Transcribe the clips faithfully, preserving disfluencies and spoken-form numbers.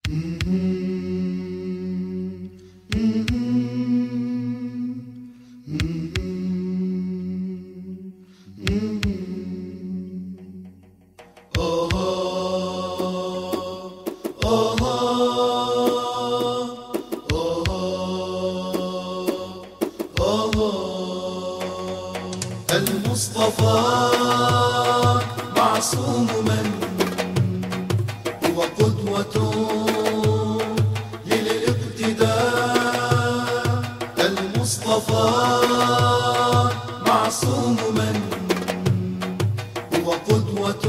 المصطفى معصوم من هو قدوة للاقتداء. المصطفى معصوم من هو قدوة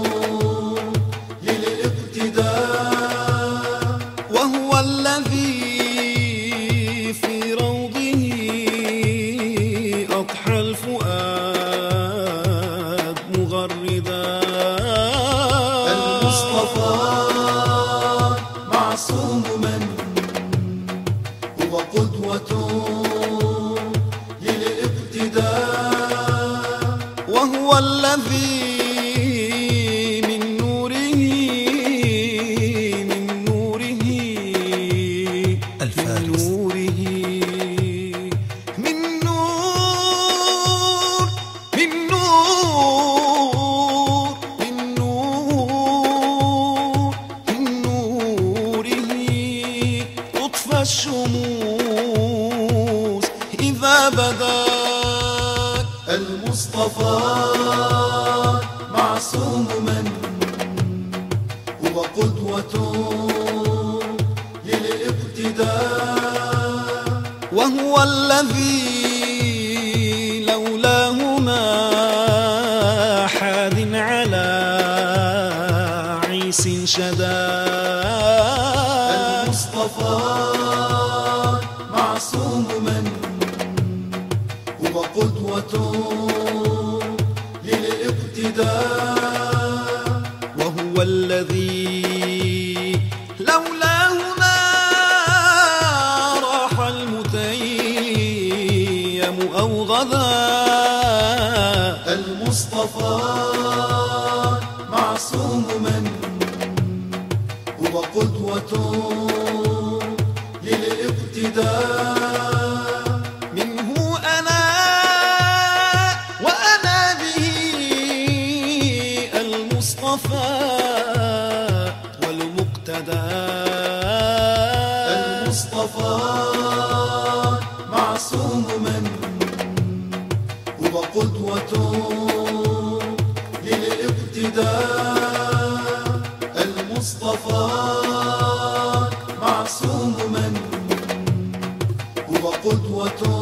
للاقتداء، وهو الذي في روضه أضحى الفؤاد مغردا. المصطفى معصوم من هو قدوة للاقتداء، وهو الذي من نوره من نوره الفارس من نوره من نور من نور من نور من نوره تطفى الشموس إذا بدا. المصطفى معصوم من هو قدوة للاقتداء، وهو الذي لولاه ما حاد على عيس شدا. المصطفى معصوم من هو قدوة للاقتداء، وهو الذي لولاه ما راح المتيم أو غدا. المصطفى معصوم من هو قدوة للاقتداء، منه أنا وأنا به المصطفى والمقتدى. المصطفى معصوم من هو قدوة للاقتداء، المصطفى معصوم من هو قدوة